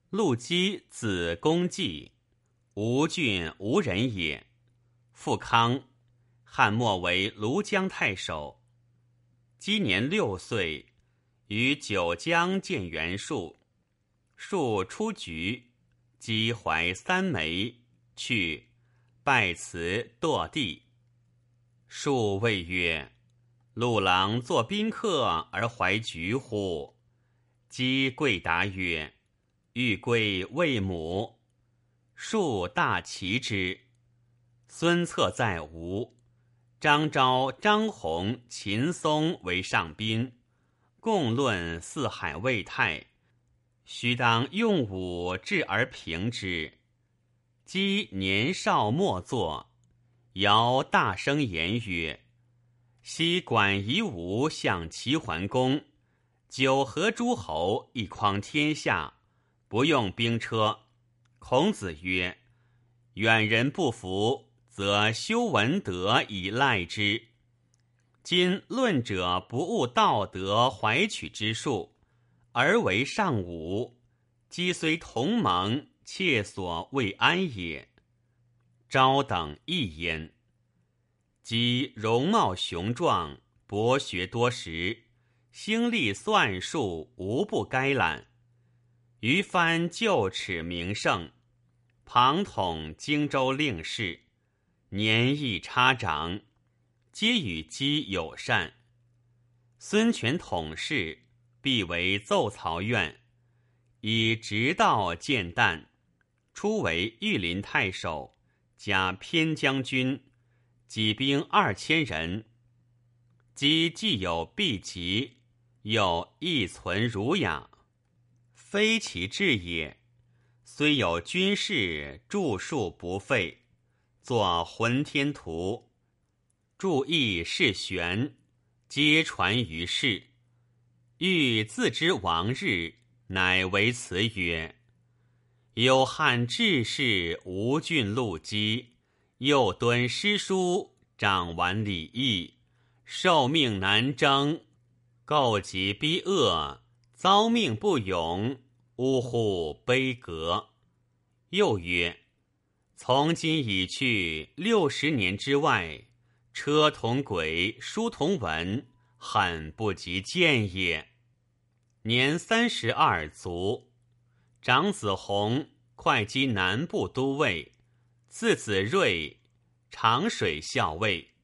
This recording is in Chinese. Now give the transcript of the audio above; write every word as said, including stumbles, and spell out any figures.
陆机字公季，吴郡吴人也。父康，汉末为庐江太守。基年六岁，于九江见袁术，术出局，姬怀三枚，去，拜辞堕地。术谓曰：陆郎作宾客而怀菊乎？姬贵答曰：欲归魏母。术大奇之。孙策在吴，张昭、张宏、秦松为上宾，共论四海未泰，须当用武治而平之。姬年少莫作，尧大声言曰：昔管夷吾向齐桓公，九合诸侯，一匡天下，不用兵车。孔子曰：远人不服，则修文德以赖之。今论者不务道德怀取之术，而为上武，姬虽同盟，切所未安也。昭等亦焉。姬容貌雄壮，博学多识，兴利算术，无不该览。于藩就齿名盛，庞统荆州令事，年亦差长，皆与姬友善。孙权统事，必为奏曹院，以直道见旦，初为御林太守，加偏将军，己兵二千人。姬既有避疾，又亦存儒雅，非其志也。虽有军事，著述不废，作浑天图，注意世玄，皆传于世。欲自知王日，乃为辞曰：有汉志士吴郡陆机，又敦诗书，掌玩礼义，受命难征，构疾逼恶，遭命不勇，呜呼悲革。又曰：从今已去六十年之外，车同轨，书同文，很不及见也。年三十二卒。长子弘会稽南部都尉，次子睿长水校尉。